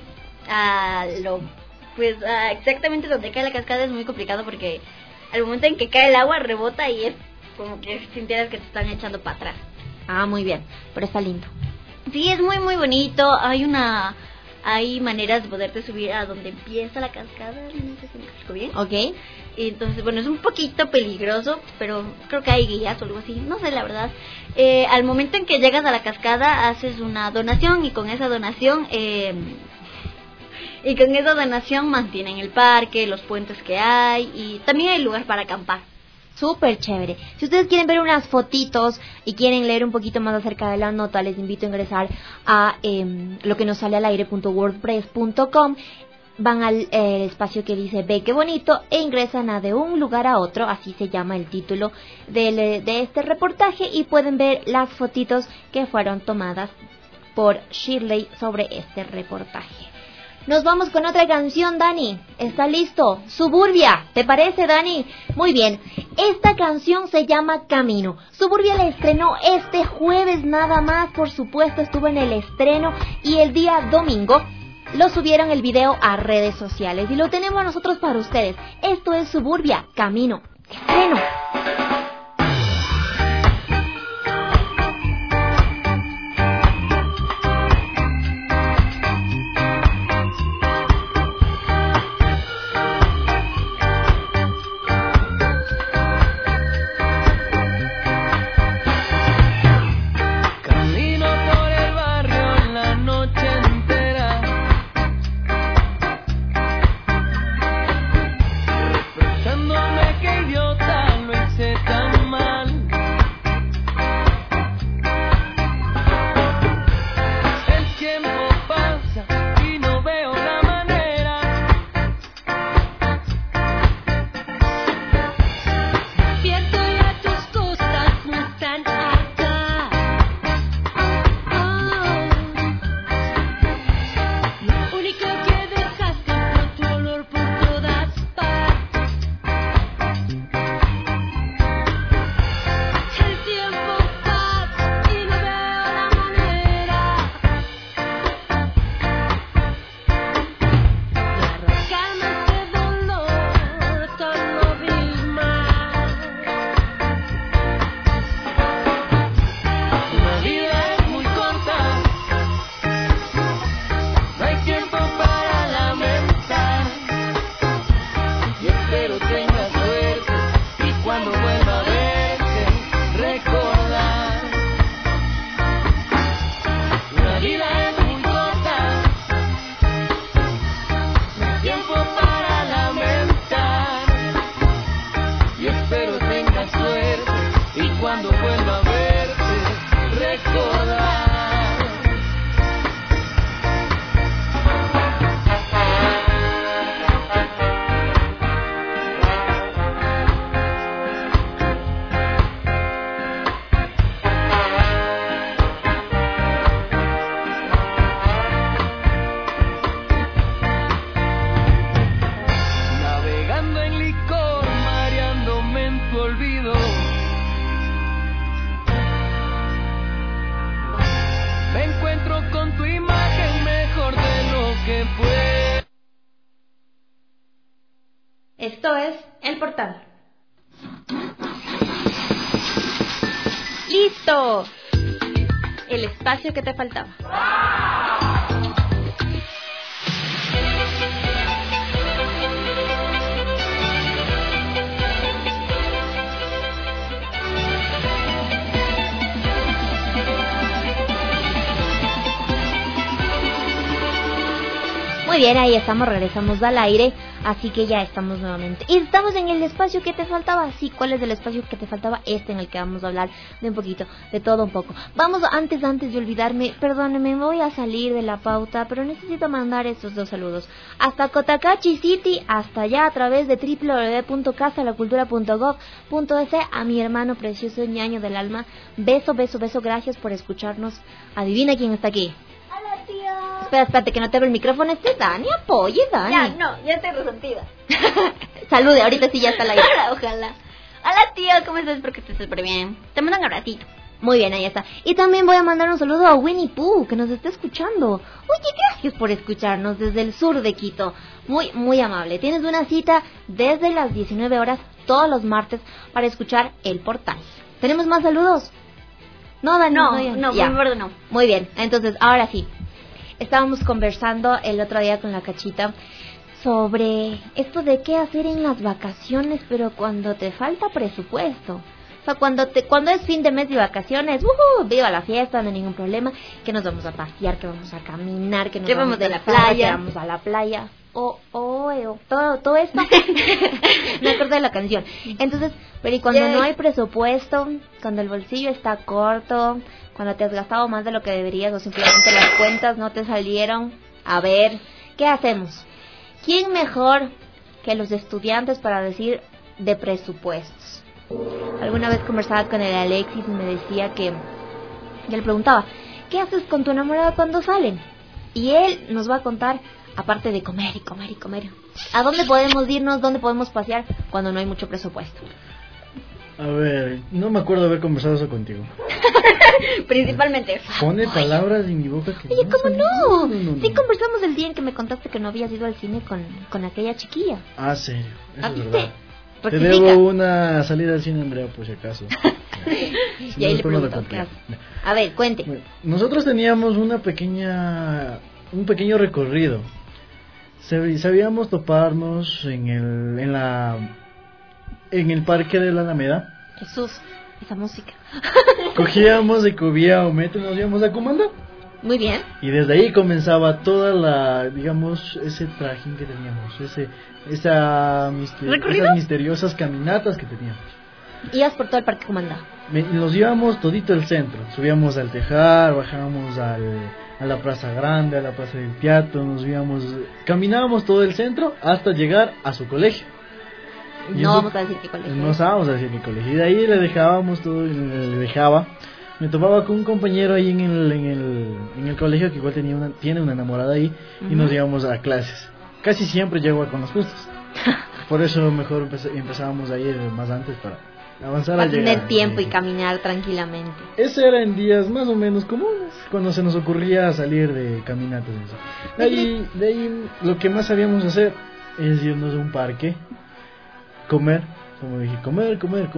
[SPEAKER 11] a exactamente donde cae la cascada es muy complicado, porque al momento en que cae el agua rebota y es como que sintieras que te están echando para atrás.
[SPEAKER 3] Ah, muy bien, pero está lindo.
[SPEAKER 11] Sí, es muy muy bonito. Hay maneras de poderte subir a donde empieza la cascada, no sé si me explico bien.
[SPEAKER 3] Ok.
[SPEAKER 11] Entonces, bueno, es un poquito peligroso, pero creo que hay guías o algo así, no sé la verdad. Al momento en que llegas a la cascada haces una donación, y con esa donación mantienen el parque, los puentes que hay, y también hay lugar para acampar.
[SPEAKER 3] Súper chévere. Si ustedes quieren ver unas fotitos y quieren leer un poquito más acerca de la nota, les invito a ingresar a lo que nos sale al aire.wordpress.com. Van al espacio que dice Ve qué bonito e ingresan a De un lugar a otro, así se llama el título de este reportaje, y pueden ver las fotitos que fueron tomadas por Shirley sobre este reportaje. Nos vamos con otra canción, Dani. ¿Está listo? Suburbia, ¿te parece, Dani? Muy bien. Esta canción se llama Camino. Suburbia la estrenó este jueves nada más, por supuesto, estuvo en el estreno, y el día domingo lo subieron el video a redes sociales y lo tenemos nosotros para ustedes. Esto es Suburbia, Camino, estreno.
[SPEAKER 11] Esto es El Portal.
[SPEAKER 6] ¡Listo! El espacio que te faltaba.
[SPEAKER 3] Muy bien, ahí estamos, regresamos al aire Así que ya estamos nuevamente. Y estamos en el espacio que te faltaba. Sí, ¿cuál es el espacio que te faltaba? En el que vamos a hablar de un poquito, de todo un poco. Vamos, antes de olvidarme, perdóneme, voy a salir de la pauta, pero necesito mandar estos 2 saludos. Hasta Cotacachi City, hasta allá a través de www.casalacultura.gov.es, a mi hermano precioso, ñaño del alma. Beso, beso, beso, gracias por escucharnos. Adivina quién está aquí.
[SPEAKER 11] Hola, tío.
[SPEAKER 3] Espérate, que no te abra el micrófono. Dani, apoye, Dani.
[SPEAKER 11] Ya, no, ya estoy resentida.
[SPEAKER 3] Salude, ahorita sí ya está la idea.
[SPEAKER 11] Ojalá. Hola, tío, ¿cómo estás? Espero que estés súper bien. Te mando un abracito.
[SPEAKER 3] Muy bien, ahí está. Y también voy a mandar un saludo a Winnie Pooh, que nos está escuchando. Oye, gracias por escucharnos desde el sur de Quito. Muy, muy amable. Tienes una cita desde las 19 horas todos los martes para escuchar El Portal. ¿Tenemos más saludos? No, Dani,
[SPEAKER 11] no,
[SPEAKER 3] ya.
[SPEAKER 11] no.
[SPEAKER 3] Muy bien, entonces, ahora sí. Estábamos conversando el otro día con la Cachita sobre esto de qué hacer en las vacaciones, pero cuando te falta presupuesto. O sea, cuando es fin de mes de vacaciones, viva la fiesta, no hay ningún problema, que nos vamos a pasear, que vamos a caminar, que nos vamos a la playa, que vamos a la playa. Todo esto. Me acordé de la canción. Entonces, pero y cuando no hay presupuesto, cuando el bolsillo está corto, cuando te has gastado más de lo que deberías o simplemente las cuentas no te salieron, a ver, ¿qué hacemos? ¿Quién mejor que los estudiantes para decir de presupuestos? Alguna vez conversaba con el Alexis y me decía que yo le preguntaba, ¿qué haces con tu enamorada cuando salen? Y él nos va a contar, aparte de comer y comer y comer, ¿a dónde podemos irnos, dónde podemos pasear cuando no hay mucho presupuesto?
[SPEAKER 4] A ver, no me acuerdo haber conversado eso contigo.
[SPEAKER 11] Principalmente.
[SPEAKER 4] Pone palabras en mi boca que
[SPEAKER 3] oye,
[SPEAKER 4] no,
[SPEAKER 3] ¿cómo no?
[SPEAKER 4] No.
[SPEAKER 3] Sí, conversamos el día en que me contaste que no habías ido al cine con aquella chiquilla.
[SPEAKER 4] Ah, serio, eso es
[SPEAKER 3] ¿viste?
[SPEAKER 4] verdad. Te
[SPEAKER 3] Rectifica.
[SPEAKER 4] debo una salida al cine, Andrea, por si acaso.
[SPEAKER 3] Y ahí le pregunto, ¿qué haces? A ver, cuente.
[SPEAKER 4] Bueno, nosotros teníamos un pequeño recorrido. Sabíamos toparnos en el parque de la Alameda.
[SPEAKER 3] Jesús, esa música.
[SPEAKER 4] Cogíamos de Cubía o Metro y nos íbamos a Comanda.
[SPEAKER 3] Muy bien.
[SPEAKER 4] Y desde ahí comenzaba toda ese trajín que teníamos, esas misteriosas caminatas que teníamos.
[SPEAKER 3] Ibas por todo el Parque Comandá.
[SPEAKER 4] Nos íbamos todito el centro, subíamos al Tejar, bajábamos a la Plaza Grande, a la Plaza del Teatro, caminábamos todo el centro hasta llegar a su colegio.
[SPEAKER 3] No vamos a decir qué colegio.
[SPEAKER 4] No sabemos decir qué colegio. Y de ahí le dejábamos todo, me topaba con un compañero ahí en el colegio que igual tiene una enamorada ahí, y nos íbamos a clases. Casi siempre llego con los justos. Por eso mejor empezábamos a ir más antes para avanzar,
[SPEAKER 3] para
[SPEAKER 4] a llegar.
[SPEAKER 3] Tener tiempo y caminar tranquilamente.
[SPEAKER 4] Ese era en días más o menos comunes, cuando se nos ocurría salir de caminatas. De ahí lo que más sabíamos hacer es irnos a un parque, comer. Como dije, comer.
[SPEAKER 3] Pero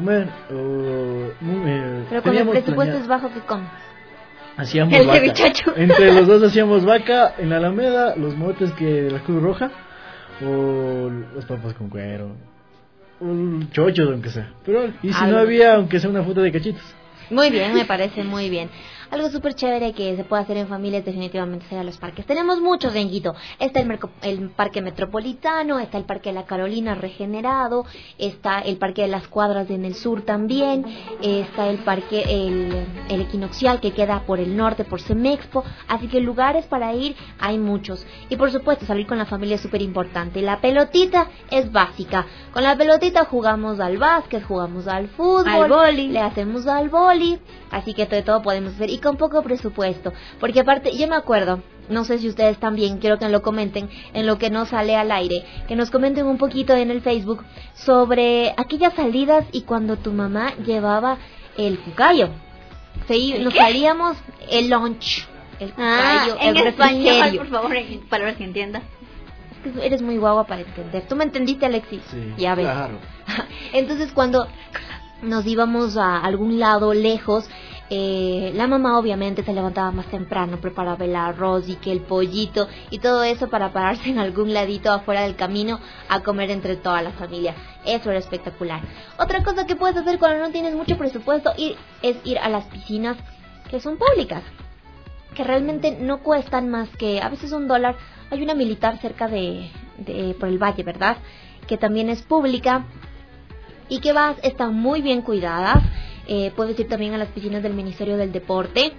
[SPEAKER 3] cuando el presupuesto es bajo, ¿qué come?
[SPEAKER 4] Hacíamos vaca. Entre los dos hacíamos vaca en la Alameda, los motes de la Cruz Roja, o los papas con cuero, o chochos, aunque sea. Y si no había, aunque sea una fruta de cachitos.
[SPEAKER 3] Muy bien, me parece muy bien. Algo súper chévere que se puede hacer en familia es definitivamente ser a los parques. Tenemos muchos en Quito. Está el Parque Metropolitano, está el Parque de la Carolina regenerado, está el Parque de las Cuadras en el sur también, está el Parque el Equinoccial que queda por el norte, por Semexpo. Así que lugares para ir hay muchos. Y por supuesto salir con la familia es súper importante. La pelotita es básica. Con la pelotita jugamos al básquet, jugamos al fútbol,
[SPEAKER 11] al boli,
[SPEAKER 3] le hacemos al boli. Así que de todo podemos hacer. Y con poco presupuesto, porque aparte, yo me acuerdo, no sé si ustedes también, quiero que lo comenten en lo que no sale al aire, que nos comenten un poquito en el Facebook sobre aquellas salidas y cuando tu mamá llevaba el cucayo. Nos salíamos el lunch, el cucayo,
[SPEAKER 11] en
[SPEAKER 3] el
[SPEAKER 11] español, por favor, en palabras que entienda.
[SPEAKER 3] Es que eres muy guagua para entender. ¿Tú me entendiste, Alexis?
[SPEAKER 4] Sí,
[SPEAKER 3] ya ves.
[SPEAKER 4] Claro.
[SPEAKER 3] Entonces, cuando nos íbamos a algún lado lejos, la mamá obviamente se levantaba más temprano, preparaba el arroz y que el pollito y todo eso para pararse en algún ladito afuera del camino a comer entre toda la familia. Eso era espectacular. Otra cosa que puedes hacer cuando no tienes mucho presupuesto es ir a las piscinas que son públicas, que realmente no cuestan más que a veces $1. Hay una militar cerca de por el valle, ¿verdad? Que también es pública y que están muy bien cuidadas. Puedes ir también a las piscinas del Ministerio del Deporte,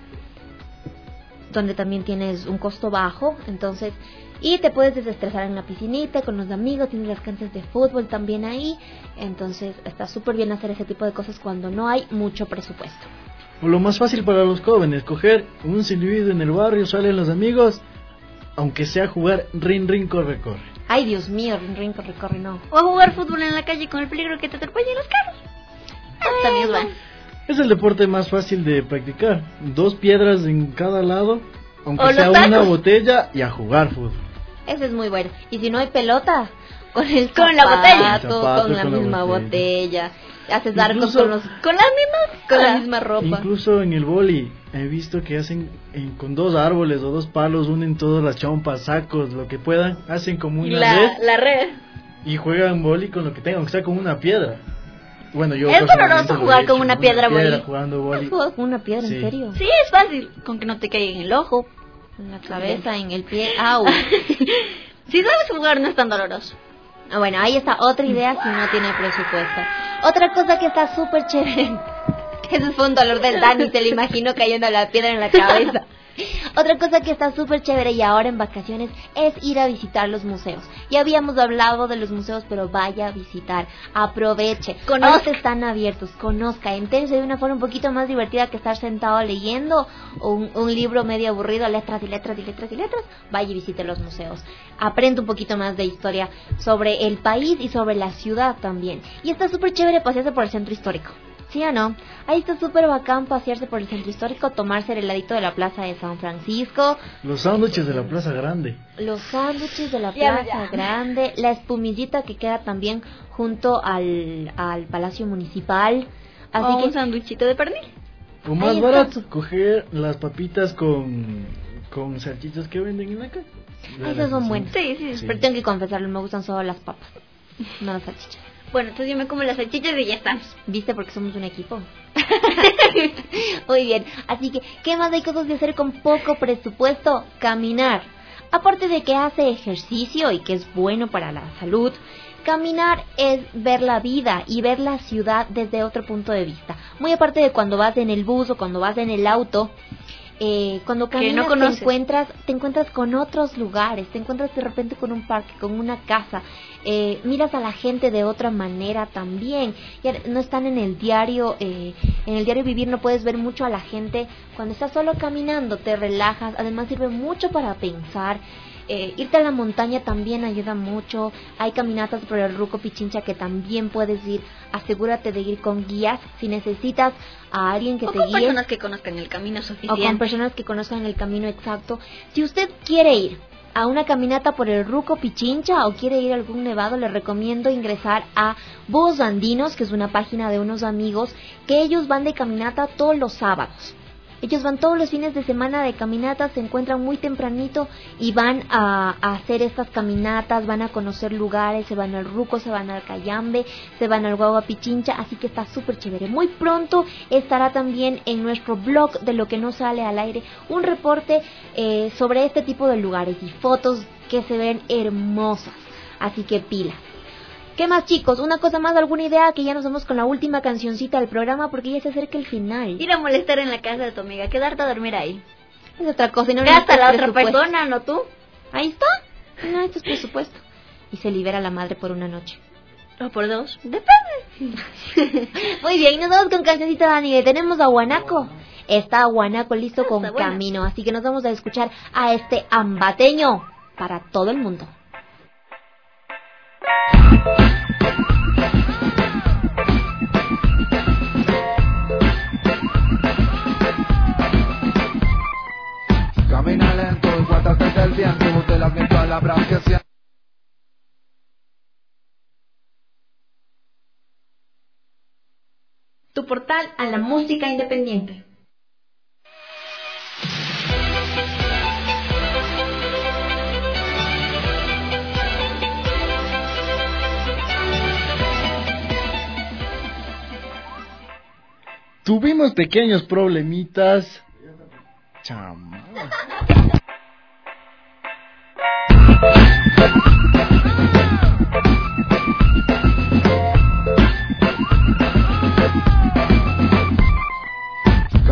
[SPEAKER 3] donde también tienes un costo bajo, entonces, y te puedes desestresar en la piscinita con los amigos, tienes las canchas de fútbol también ahí, entonces está súper bien hacer ese tipo de cosas cuando no hay mucho presupuesto.
[SPEAKER 4] O lo más fácil para los jóvenes, coger un silbido en el barrio, salen los amigos, aunque sea jugar rin, corre.
[SPEAKER 3] Ay, Dios mío, rin, corre, no.
[SPEAKER 11] O jugar fútbol en la calle con el peligro que te atropellen los carros. También es bueno.
[SPEAKER 4] Es el deporte más fácil de practicar. 2 piedras en cada lado, aunque
[SPEAKER 11] o
[SPEAKER 4] sea una botella, y a jugar fútbol.
[SPEAKER 3] Ese es muy bueno. Y si no hay pelota, con la
[SPEAKER 11] botella,
[SPEAKER 3] con la misma botella. Haces arcos con la misma ropa.
[SPEAKER 4] Incluso en el vóley he visto que hacen con 2 árboles o 2 palos, unen todas las chompas, sacos, lo que puedan, hacen como una
[SPEAKER 11] la red
[SPEAKER 4] y juegan vóley con lo que tengan, aunque sea con una piedra. Bueno, yo
[SPEAKER 11] es doloroso jugar con una piedra vóley.
[SPEAKER 4] Jugando vóley.
[SPEAKER 3] ¿Has jugado con una piedra, en serio?
[SPEAKER 11] Sí, es fácil, con que no te caiga en el ojo,
[SPEAKER 3] en la cabeza, en el pie. ¡Au!
[SPEAKER 11] Si sabes jugar, no es tan doloroso.
[SPEAKER 3] Bueno, ahí está otra idea si no tiene presupuesto. Otra cosa que está súper chévere. Ese fue un dolor del Dani, se le imagino cayendo la piedra en la cabeza. Otra cosa que está súper chévere y ahora en vacaciones es ir a visitar los museos. Ya habíamos hablado de los museos, pero vaya a visitar, aproveche. Todos están abiertos, conozca, entérese de una forma un poquito más divertida que estar sentado leyendo un libro medio aburrido, letras, vaya y visite los museos. Aprende un poquito más de historia sobre el país y sobre la ciudad también. Y está súper chévere pasearse por el centro histórico. ¿Sí o no? Ahí está súper bacán pasearse por el centro histórico, tomarse el heladito de la plaza de San Francisco.
[SPEAKER 4] Los sándwiches de la Plaza Grande.
[SPEAKER 3] Los sándwiches de la Plaza Grande. La espumillita que queda también junto al Palacio Municipal. Así que
[SPEAKER 11] un sándwichito de pernil.
[SPEAKER 4] O más barato, coger las papitas con salchichas que venden en la calle.
[SPEAKER 3] Esas son buenas.
[SPEAKER 11] Sí.
[SPEAKER 3] Pero tengo que confesarlo, me gustan solo las papas, no las salchichas.
[SPEAKER 11] Bueno, entonces yo me como las salchichas y ya estamos.
[SPEAKER 3] ¿Viste? Porque somos un equipo. Muy bien. Así que, ¿qué más hay cosas de hacer con poco presupuesto? Caminar. Aparte de que hace ejercicio y que es bueno para la salud, caminar es ver la vida y ver la ciudad desde otro punto de vista. Muy aparte de cuando vas en el bus o cuando vas en el auto. Cuando caminas te encuentras con otros lugares, te encuentras de repente con un parque, con una casa, miras a la gente de otra manera también. Ya no están en el diario vivir, no puedes ver mucho a la gente. Cuando estás solo caminando te relajas, además sirve mucho para pensar. Irte a la montaña también ayuda mucho. Hay caminatas por el Ruco Pichincha que también puedes ir. Asegúrate de ir con guías. Si necesitas a alguien que te guíe,
[SPEAKER 11] con personas que conozcan el camino suficiente.
[SPEAKER 3] O con personas que conozcan el camino exacto. Si usted quiere ir a una caminata por el Ruco Pichincha o quiere ir a algún nevado, le recomiendo ingresar a Búhos Andinos, que es una página de unos amigos que ellos van de caminata todos los sábados. Ellos van todos los fines de semana de caminatas, se encuentran muy tempranito y van a hacer estas caminatas, van a conocer lugares, se van al Ruco, se van al Cayambe, se van al Guagua Pichincha, así que está súper chévere. Muy pronto estará también en nuestro blog de Lo que no sale al aire un reporte sobre este tipo de lugares y fotos que se ven hermosas, así que pilas. ¿Qué más, chicos? ¿Una cosa más, alguna idea? Que ya nos vamos con la última cancioncita del programa porque ya se acerca el final.
[SPEAKER 11] Ir a molestar en la casa de tu amiga, quedarte a dormir ahí.
[SPEAKER 3] Es otra cosa. Y no
[SPEAKER 11] gasta la otra persona, no tú.
[SPEAKER 3] Ahí está. No, esto es presupuesto. Y se libera la madre por una noche.
[SPEAKER 11] O por 2. Depende.
[SPEAKER 3] Muy bien, y nos vamos con cancioncita, Dani. Tenemos a Guanaco. Está Guanaco listo con Camino. Así que nos vamos a escuchar a este ambateño para todo el mundo.
[SPEAKER 12] Camina lento y cuéntate del viento de la viento a la branquia.
[SPEAKER 6] Tu portal a la música independiente.
[SPEAKER 4] Tuvimos pequeños problemitas. Chama.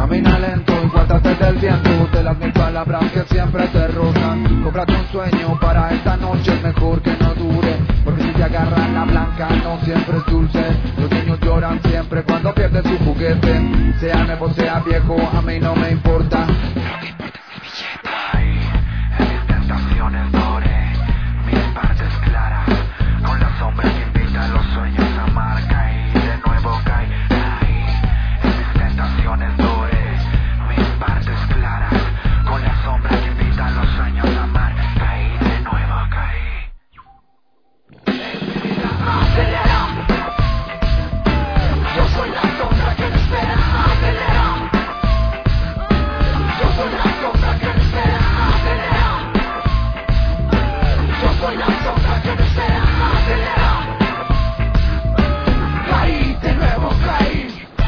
[SPEAKER 12] Camina lento y guárdate del viento, de las mil palabras que siempre te rozan. Cómprate un sueño para esta noche, es mejor que no dure, porque si te agarran la blanca no siempre es dulce. Los niños lloran siempre cuando pierden su juguete, sea nuevo, sea viejo, a mí no me importa. Lo que importa es el billete. Ay, en mis tentaciones doré, mis partes claras, con la sombra que invita a los sueños a amar. Caí, de nuevo caí. Ay, en mis tentaciones doré, mis partes claras, con la sombra que invita a los sueños a amar. Caí, de nuevo caí. Acelera. Yo soy la sombra que me espera. Acelera. Yo soy la sombra que me espera. Acelera. Yo soy la sombra que me espera. Acelera. Caí, de nuevo caí.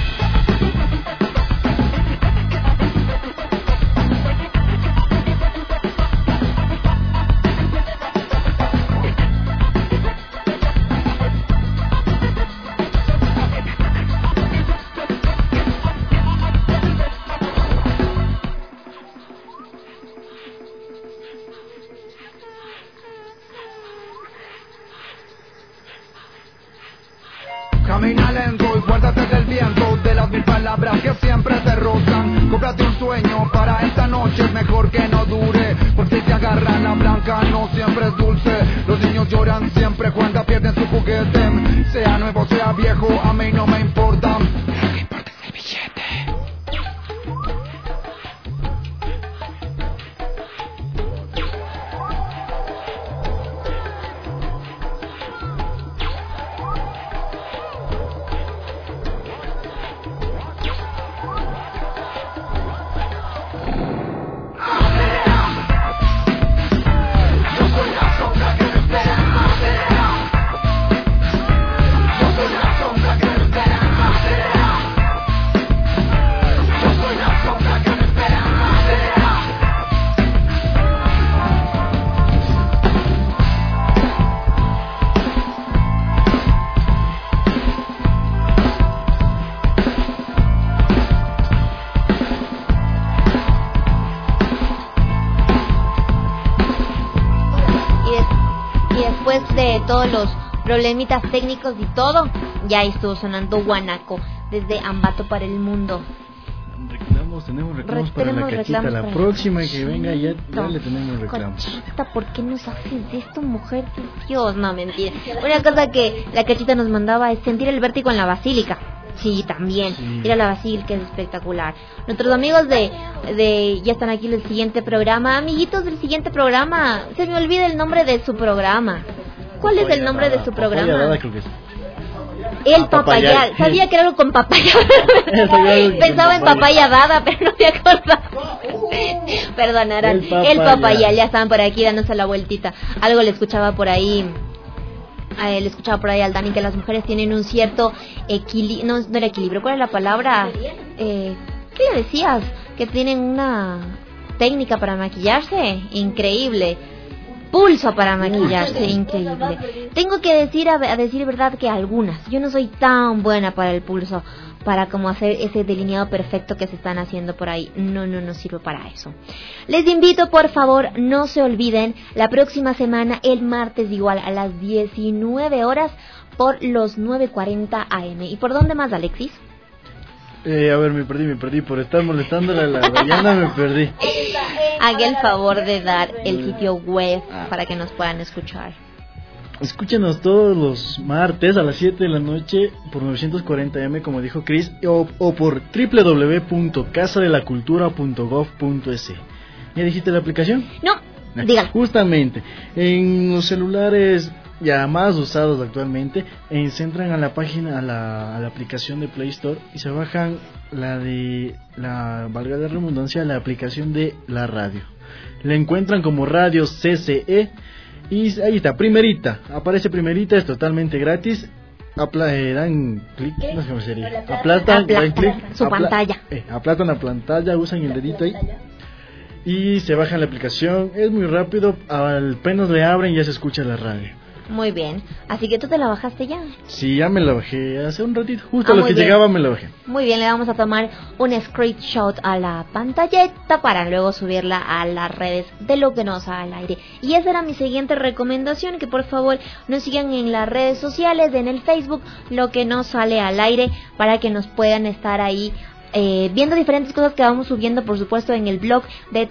[SPEAKER 12] Camina lento y guárdate del viento, de las mil palabras que siempre te rozan. Cómprate un sueño para esta noche, es mejor que no dure, porque si te agarran la blanca no siempre es dulce. Los niños lloran siempre cuando pierden su juguete, sea nuevo, sea viejo, a mí no me importa. Lo que importa es el billete.
[SPEAKER 3] De todos los problemitas técnicos y todo, ya estuvo sonando Guanaco desde Ambato para el mundo.
[SPEAKER 4] Tenemos reclamos para la Cachita, la próxima que venga ya le tenemos reclamos.
[SPEAKER 3] Conchita, ¿por qué nos haces esto, mujer? Dios, no, mentira. Una cosa que la Cachita nos mandaba es sentir el vértigo en la basílica. Sí, también. Sí. Ir a la basílica es espectacular. Nuestros amigos de ya están aquí del siguiente programa. Amiguitos del siguiente programa, se me olvida el nombre de su programa. ¿Cuál es el nombre de su programa?
[SPEAKER 4] Papayada, creo que es.
[SPEAKER 3] El papayal. Sabía que era algo con papaya. Pensaba en papaya dada, pero no me acordaba. Perdonarán. El papayal. Ya estaban por aquí dándose la vueltita. Algo le escuchaba por ahí. Le escuchaba por ahí al Dani que las mujeres tienen un cierto equilibrio. No era equilibrio. ¿Cuál es la palabra? ¿Qué le decías? Que tienen una técnica para maquillarse increíble. Pulso para maquillarse, increíble. Tengo que decir, a decir verdad, que algunas. Yo no soy tan buena para el pulso, para como hacer ese delineado perfecto que se están haciendo por ahí. No sirve para eso. Les invito, por favor, no se olviden, la próxima semana, el martes igual, a las 19 horas, por los 9:40 AM. ¿Y por dónde más, Alexis?
[SPEAKER 4] A ver, me perdí por estar molestándola a la Dayana, me perdí.
[SPEAKER 3] Haga el favor de dar el sitio web para que nos puedan escuchar.
[SPEAKER 4] Escúchenos todos los martes a las 7 de la noche por 940 AM, como dijo Chris, o por www.casadelacultura.gov.es. ¿Ya dijiste la aplicación?
[SPEAKER 3] No, dígalo.
[SPEAKER 4] Justamente, en los celulares ya más usados actualmente, se entran a la página, a la aplicación de Play Store y se bajan valga la redundancia, la aplicación de la radio. La encuentran como Radio CCE y ahí está, aparece primerita, es totalmente gratis. Dan clic, no sé cómo sería. Dan clic
[SPEAKER 3] su pantalla.
[SPEAKER 4] Aplatan la pantalla, usan el dedito ahí y se baja la aplicación. Es muy rápido, apenas le abren ya se escucha la radio.
[SPEAKER 3] Muy bien. Así que tú te la bajaste ya.
[SPEAKER 4] Sí, ya me la bajé hace un ratito. Justo a lo que
[SPEAKER 3] bien.
[SPEAKER 4] llegaba me la bajé.
[SPEAKER 3] Muy bien, le vamos a tomar un screenshot a la pantalleta para luego subirla a las redes de Lo que no sale al aire. Y esa era mi siguiente recomendación, que por favor nos sigan en las redes sociales, en el Facebook, Lo que no sale al aire, para que nos puedan estar ahí viendo diferentes cosas que vamos subiendo, por supuesto, en el blog de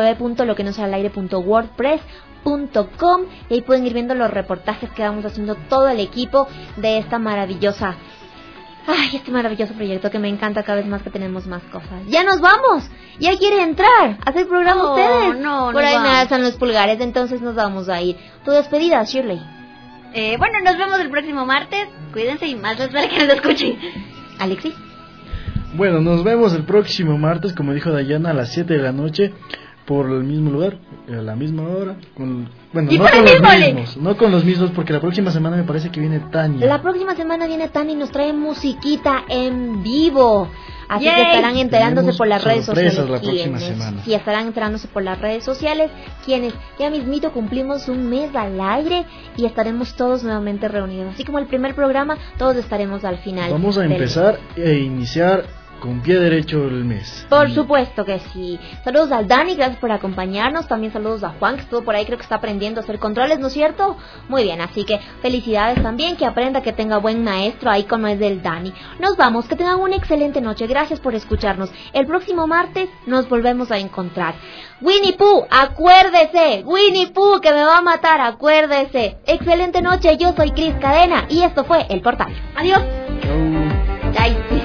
[SPEAKER 3] www.loquenosalealaire.wordpress.com, y ahí pueden ir viendo los reportajes que vamos haciendo todo el equipo de esta maravillosa este maravilloso proyecto que me encanta cada vez más, que tenemos más cosas. ¡Ya nos vamos! ¡Ya quiere entrar! ¿Hacer programa ustedes?
[SPEAKER 11] No,
[SPEAKER 3] por ahí me alzan los pulgares, entonces nos vamos a ir. Tu despedida, Shirley.
[SPEAKER 11] Bueno, nos vemos el próximo martes. Cuídense y más les vale que nos escuchen.
[SPEAKER 3] Alexis.
[SPEAKER 4] Bueno, nos vemos el próximo martes, como dijo Dayana, a las 7 de la noche, por el mismo lugar, a la misma hora. No con los mismos, porque la próxima semana me parece que viene Tania.
[SPEAKER 3] La próxima semana viene Tania y nos trae musiquita en vivo. Así que estarán enterándose por las redes sociales.
[SPEAKER 4] La próxima semana.
[SPEAKER 3] Sí, estarán enterándose por las redes sociales. Quienes ya mismito cumplimos un mes al aire y estaremos todos nuevamente reunidos. Así como el primer programa, todos estaremos al final.
[SPEAKER 4] Vamos a empezar e iniciar con pie derecho el mes.
[SPEAKER 3] Por supuesto que sí. Saludos al Dani, gracias por acompañarnos. También saludos a Juan, que estuvo por ahí, creo que está aprendiendo a hacer controles, ¿no es cierto? Muy bien, así que felicidades también, que aprenda, que tenga buen maestro ahí como es del Dani. Nos vamos, que tengan una excelente noche. Gracias por escucharnos. El próximo martes nos volvemos a encontrar. Winnie Pooh, acuérdese. Winnie Pooh, que me va a matar, acuérdese. Excelente noche, yo soy Cris Cadena y esto fue El Portal. Adiós. Ay, sí.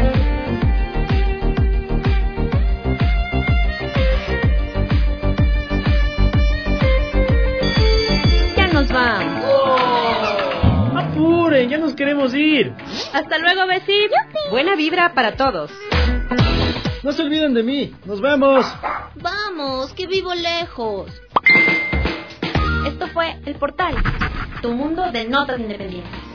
[SPEAKER 6] Nos vamos.
[SPEAKER 13] ¡Apuren! ¡Ya nos queremos ir!
[SPEAKER 6] Hasta luego, vecinos. Buena vibra para todos.
[SPEAKER 4] No se olviden de mí. ¡Nos vemos!
[SPEAKER 3] Vamos, que vivo lejos.
[SPEAKER 6] Esto fue El Portal, tu mundo de notas independientes.